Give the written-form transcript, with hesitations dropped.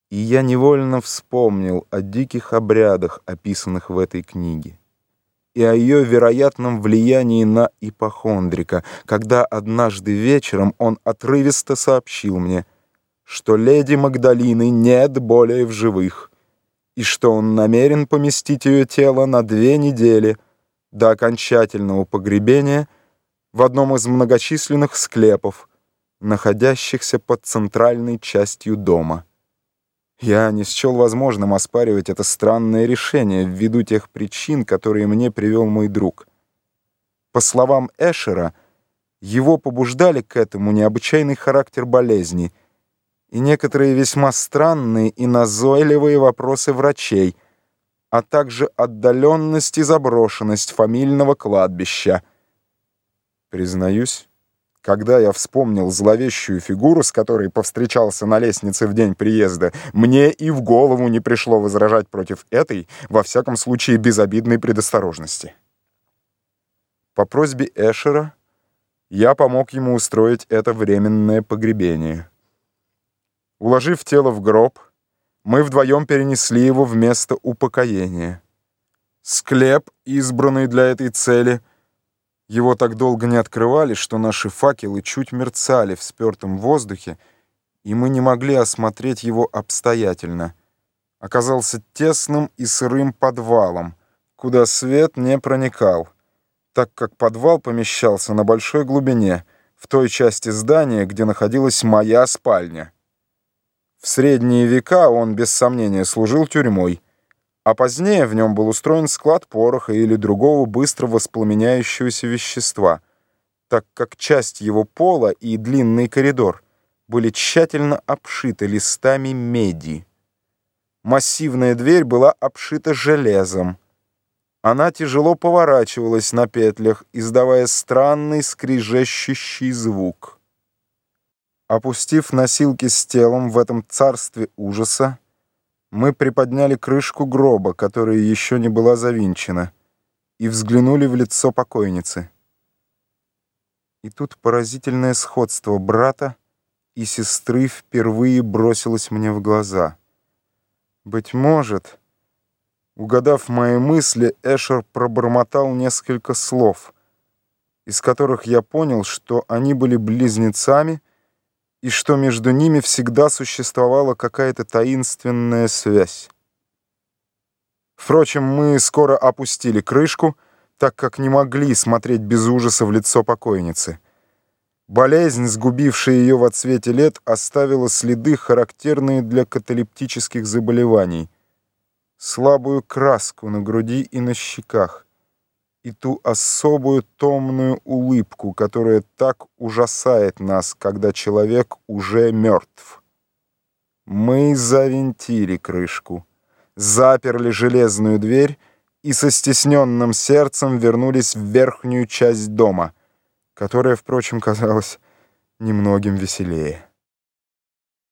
И я невольно вспомнил о диких обрядах, описанных в этой книге, и о ее вероятном влиянии на ипохондрика, когда однажды вечером он отрывисто сообщил мне, что леди Магдалины нет более в живых, и что он намерен поместить ее тело на 2 недели до окончательного погребения в одном из многочисленных склепов, находящихся под центральной частью дома. Я не счел возможным оспаривать это странное решение ввиду тех причин, которые мне привел мой друг. По словам Эшера, его побуждали к этому необычайный характер болезни и некоторые весьма странные и назойливые вопросы врачей, а также отдаленность и заброшенность фамильного кладбища. Признаюсь, когда я вспомнил зловещую фигуру, с которой повстречался на лестнице в день приезда, мне и в голову не пришло возражать против этой, во всяком случае, безобидной предосторожности. По просьбе Эшера я помог ему устроить это временное погребение. Уложив тело в гроб, мы вдвоем перенесли его в место упокоения. Склеп, избранный для этой цели, его так долго не открывали, что наши факелы чуть мерцали в спёртом воздухе, и мы не могли осмотреть его обстоятельно. Оказался тесным и сырым подвалом, куда свет не проникал, так как подвал помещался на большой глубине, в той части здания, где находилась моя спальня. В средние века он, без сомнения, служил тюрьмой, а позднее в нем был устроен склад пороха или другого быстро воспламеняющегося вещества, так как часть его пола и длинный коридор были тщательно обшиты листами меди. Массивная дверь была обшита железом. Она тяжело поворачивалась на петлях, издавая странный скрежещущий звук. Опустив носилки с телом в этом царстве ужаса, мы приподняли крышку гроба, которая еще не была завинчена, и взглянули в лицо покойницы. И тут поразительное сходство брата и сестры впервые бросилось мне в глаза. Быть может, угадав мои мысли, Эшер пробормотал несколько слов, из которых я понял, что они были близнецами, и что между ними всегда существовала какая-то таинственная связь. Впрочем, мы скоро опустили крышку, так как не могли смотреть без ужаса в лицо покойницы. Болезнь, сгубившая ее в отсвете лет, оставила следы, характерные для каталептических заболеваний, слабую краску на груди и на щеках, и ту особую томную улыбку, которая так ужасает нас, когда человек уже мертв. Мы завинтили крышку, заперли железную дверь и со стесненным сердцем вернулись в верхнюю часть дома, которая, впрочем, казалась немногим веселее.